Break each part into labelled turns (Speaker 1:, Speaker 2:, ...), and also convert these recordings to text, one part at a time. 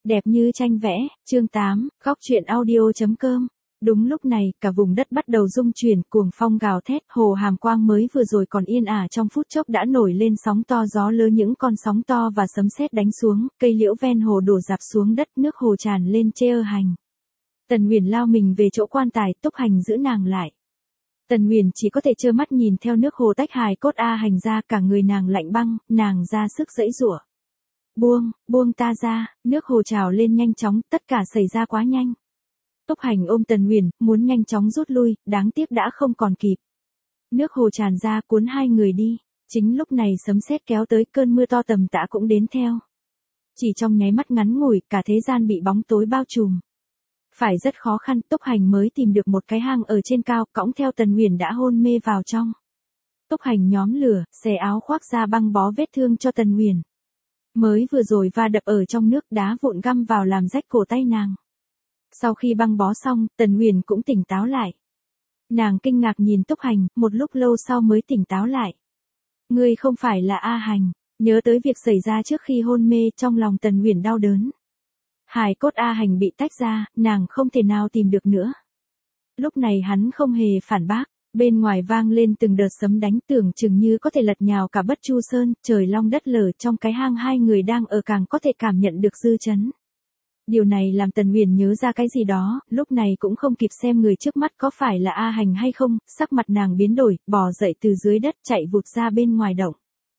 Speaker 1: Đẹp như tranh vẽ, chương 8, góc truyện audio.com. Đúng lúc này, cả vùng đất bắt đầu rung chuyển, cuồng phong gào thét, hồ Hàm Quang mới vừa rồi còn yên ả trong phút chốc đã nổi lên sóng to gió lớn, những con sóng to và sấm sét đánh xuống, cây liễu ven hồ đổ rạp xuống đất, nước hồ tràn lên chê ơ hành. Tần Huyền lao mình về chỗ quan tài, Túc Hành giữ nàng lại. Tần Huyền chỉ có thể trơ mắt nhìn theo nước hồ tách hài cốt A Hành ra, cả người nàng lạnh băng, nàng ra sức giãy giụa. Buông ta ra, nước hồ trào lên nhanh chóng, tất cả xảy ra quá nhanh. Túc Hành ôm Tần Huyền, muốn nhanh chóng rút lui, đáng tiếc đã không còn kịp. Nước hồ tràn ra cuốn hai người đi, chính lúc này sấm sét kéo tới, cơn mưa to tầm tã cũng đến theo. Chỉ trong nháy mắt ngắn ngủi, cả thế gian bị bóng tối bao trùm. Phải rất khó khăn, Túc Hành mới tìm được một cái hang ở trên cao, cõng theo Tần Huyền đã hôn mê vào trong. Túc Hành nhóm lửa, xẻ áo khoác ra băng bó vết thương cho Tần Huyền. Mới vừa rồi va đập ở trong nước, đá vụn găm vào làm rách cổ tay nàng. Sau khi băng bó xong, Tần Huyền cũng tỉnh táo lại. Nàng kinh ngạc nhìn Túc Hành, một lúc lâu sau mới tỉnh táo lại. Ngươi không phải là A Hành, nhớ tới việc xảy ra trước khi hôn mê, trong lòng Tần Huyền đau đớn. Hài cốt A Hành bị tách ra, nàng không thể nào tìm được nữa. Lúc này hắn không hề phản bác. Bên ngoài vang lên từng đợt sấm đánh, tưởng chừng như có thể lật nhào cả Bất Chu Sơn, trời long đất lở, trong cái hang hai người đang ở càng có thể cảm nhận được dư chấn. Điều này làm Tần Huyền nhớ ra cái gì đó, lúc này cũng không kịp xem người trước mắt có phải là A Hành hay không, sắc mặt nàng biến đổi, bò dậy từ dưới đất chạy vụt ra bên ngoài động.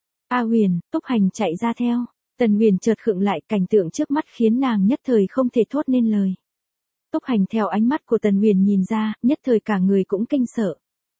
Speaker 1: A Huyền, Túc Hành chạy ra theo. Tần Huyền chợt khựng lại, cảnh tượng trước mắt khiến nàng nhất thời không thể thốt nên lời. Túc Hành theo ánh mắt của Tần Huyền nhìn ra, nhất thời cả người cũng kinh sợ.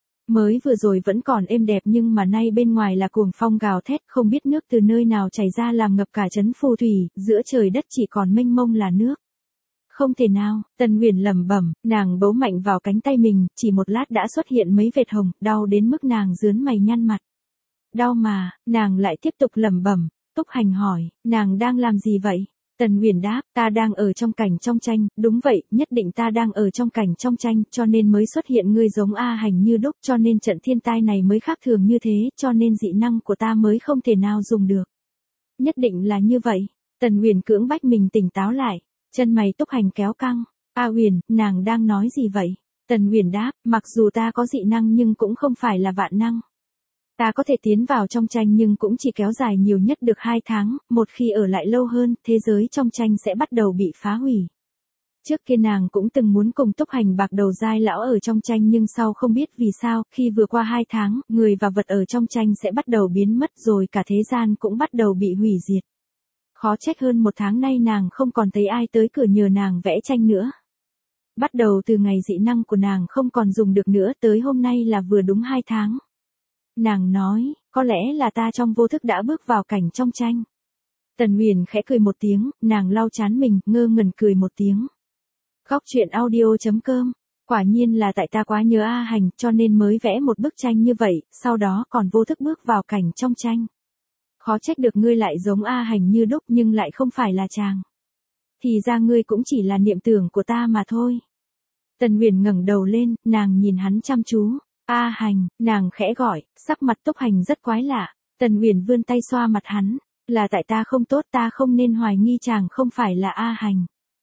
Speaker 1: Mới vừa rồi vẫn còn êm đẹp nhưng mà nay bên ngoài là cuồng phong gào thét, không biết nước từ nơi nào chảy ra làm ngập cả trấn phù thủy, giữa trời đất chỉ còn mênh mông là nước. Không thể nào, Tần Huyền lẩm bẩm, nàng bấu mạnh vào cánh tay mình, chỉ một lát đã xuất hiện mấy vệt hồng, đau đến mức nàng rướn mày nhăn mặt. Đau mà, nàng lại tiếp tục lẩm bẩm. Túc Hành hỏi, nàng đang làm gì vậy? Tần Huyền đáp, ta đang ở trong cảnh trong tranh, đúng vậy, nhất định ta đang ở trong cảnh trong tranh, cho nên mới xuất hiện ngươi giống A Hành như đúc, cho nên trận thiên tai này mới khác thường như thế, cho nên dị năng của ta mới không thể nào dùng được. Nhất định là như vậy. Tần Huyền cưỡng bách mình tỉnh táo lại, chân mày Túc Hành kéo căng. A Huyền, nàng đang nói gì vậy? Tần Huyền đáp, mặc dù ta có dị năng nhưng cũng không phải là vạn năng. Ta có thể tiến vào trong tranh nhưng cũng chỉ kéo dài nhiều nhất được 2 tháng, một khi ở lại lâu hơn, thế giới trong tranh sẽ bắt đầu bị phá hủy. Trước kia nàng cũng từng muốn cùng Túc Hành bạc đầu dai lão ở trong tranh nhưng sau không biết vì sao, khi vừa qua 2 tháng, người và vật ở trong tranh sẽ bắt đầu biến mất rồi cả thế gian cũng bắt đầu bị hủy diệt. Khó trách hơn 1 tháng nay nàng không còn thấy ai tới cửa nhờ nàng vẽ tranh nữa. Bắt đầu từ ngày dị năng của nàng không còn dùng được nữa tới hôm nay là vừa đúng 2 tháng. Nàng nói, có lẽ là ta trong vô thức đã bước vào cảnh trong tranh. Tần Huyền khẽ cười một tiếng, nàng lau trán mình, ngơ ngẩn cười một tiếng. Góc truyện audio.com, quả nhiên là tại ta quá nhớ A Hành, cho nên mới vẽ một bức tranh như vậy, sau đó còn vô thức bước vào cảnh trong tranh. Khó trách được ngươi lại giống A Hành như đúc nhưng lại không phải là chàng. Thì ra ngươi cũng chỉ là niệm tưởng của ta mà thôi. Tần Huyền ngẩng đầu lên, nàng nhìn hắn chăm chú. A Hành, nàng khẽ gọi, sắc mặt Túc Hành rất quái lạ. Tần Huyền vươn tay xoa mặt hắn, là tại ta không tốt, ta không nên hoài nghi chàng không phải là A Hành.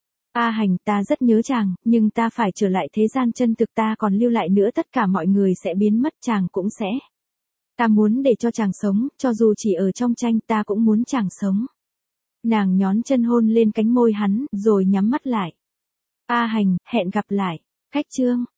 Speaker 1: A Hành, ta rất nhớ chàng, nhưng ta phải trở lại thế gian chân thực, ta còn lưu lại nữa, tất cả mọi người sẽ biến mất, chàng cũng sẽ. Ta muốn để cho chàng sống, cho dù chỉ ở trong tranh ta cũng muốn chàng sống. Nàng nhón chân hôn lên cánh môi hắn, rồi nhắm mắt lại. A Hành, hẹn gặp lại. Cách chương